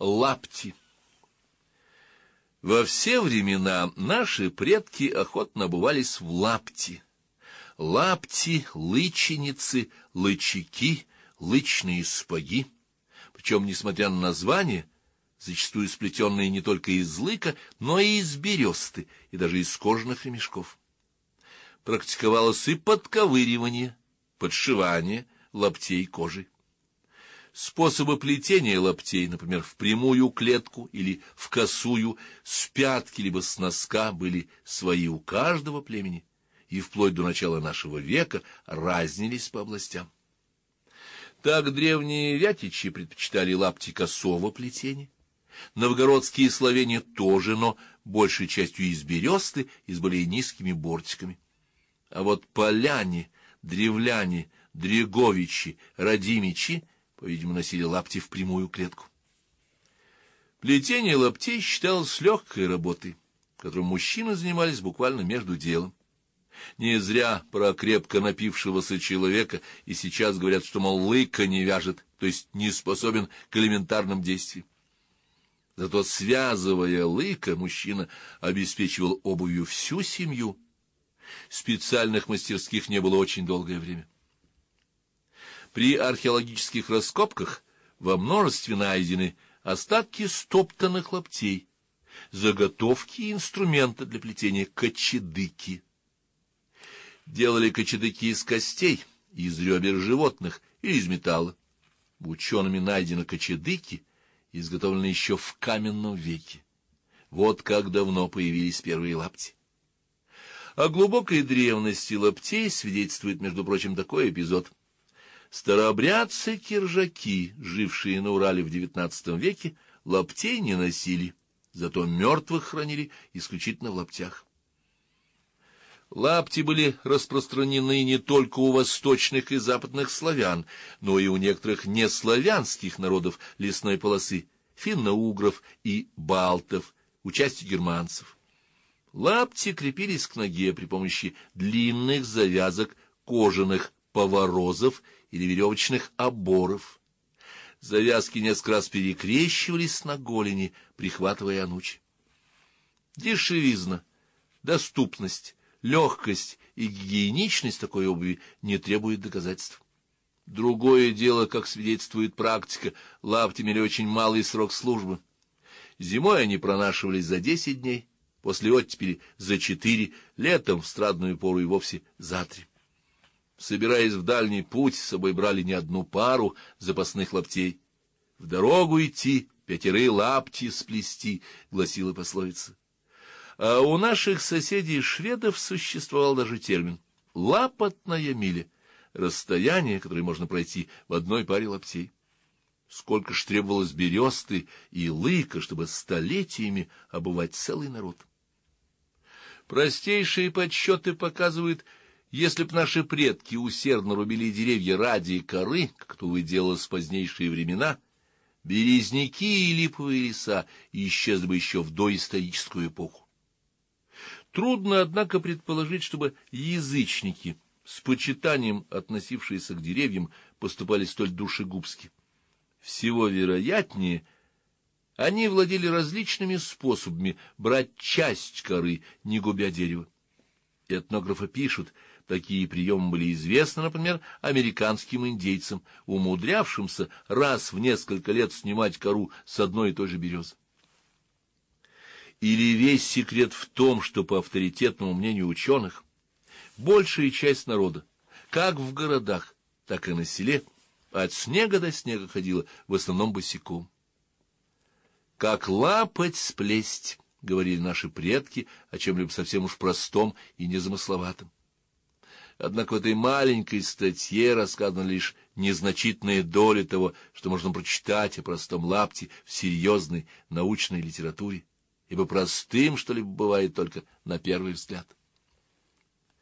Лапти. Во все времена наши предки охотно обувались в лапти. Лапти, лыченицы, лычаки, лычные сапоги. Причем, несмотря на название, зачастую сплетенные не только из лыка, но и из бересты, и даже из кожаных ремешков. Практиковалось и подковыривание, подшивание лаптей кожей. Способы плетения лаптей, например, в прямую клетку или в косую, с пятки либо с носка, были свои у каждого племени, и вплоть до начала нашего века разнились по областям. Так древние вятичи предпочитали лапти косого плетения, новгородские славяне тоже, но большей частью из бересты и с более низкими бортиками. А вот поляне, древляне, дреговичи, радимичи, по-видимому, носили лапти в прямую клетку. Плетение лаптей считалось легкой работой, которой мужчины занимались буквально между делом. Не зря про крепко напившегося человека и сейчас говорят, что, мол, лыка не вяжет, то есть не способен к элементарным действиям. Зато, связывая лыка, мужчина обеспечивал обувью всю семью. Специальных мастерских не было очень долгое время. При археологических раскопках во множестве найдены остатки стоптанных лаптей, заготовки и инструмента для плетения кочедыки. Делали кочедыки из костей, из ребер животных или из металла. Учеными найдены кочедыки, изготовленные еще в каменном веке. Вот как давно появились первые лапти. О глубокой древности лаптей свидетельствует, между прочим, такой эпизод. Старообрядцы-киржаки, жившие на Урале в XIX веке, лаптей не носили, зато мертвых хранили исключительно в лаптях. Лапти были распространены не только у восточных и западных славян, но и у некоторых неславянских народов лесной полосы, финно-угров и балтов, у части германцев. Лапти крепились к ноге при помощи длинных завязок кожаных поворозов или веревочных оборов. Завязки несколько раз перекрещивались на голени, прихватывая анучи. Дешевизна, доступность, легкость и гигиеничность такой обуви не требуют доказательств. Другое дело, как свидетельствует практика, лапти имели очень малый срок службы. Зимой они пронашивались за 10 дней, после оттепели за 4, летом в страдную пору и вовсе за 3. Собираясь в дальний путь, с собой брали не одну пару запасных лаптей. «В дорогу идти, 5 лапти сплести», — гласила пословица. А у наших соседей-шведов существовал даже термин «лапотная миля» — расстояние, которое можно пройти в одной паре лаптей. Сколько ж требовалось бересты и лыка, чтобы столетиями обувать целый народ. Простейшие подсчеты показывают, если б наши предки усердно рубили деревья ради коры, как это делалось в позднейшие времена, березняки и липовые леса исчезли бы еще в доисторическую эпоху. Трудно, однако, предположить, чтобы язычники, с почитанием относившиеся к деревьям, поступали столь душегубски. Всего вероятнее, они владели различными способами брать часть коры, не губя дерево. Этнографы пишут, такие приемы были известны, например, американским индейцам, умудрявшимся раз в несколько лет снимать кору с одной и той же березы. Или весь секрет в том, что, по авторитетному мнению ученых, большая часть народа, как в городах, так и на селе, от снега до снега ходила в основном босиком. «Как лапоть сплесть», — говорили наши предки о чем-либо совсем уж простом и незамысловатом. Однако в этой маленькой статье рассказана лишь незначительная доля того, что можно прочитать о простом лапте в серьезной научной литературе, ибо простым что-либо бывает только на первый взгляд.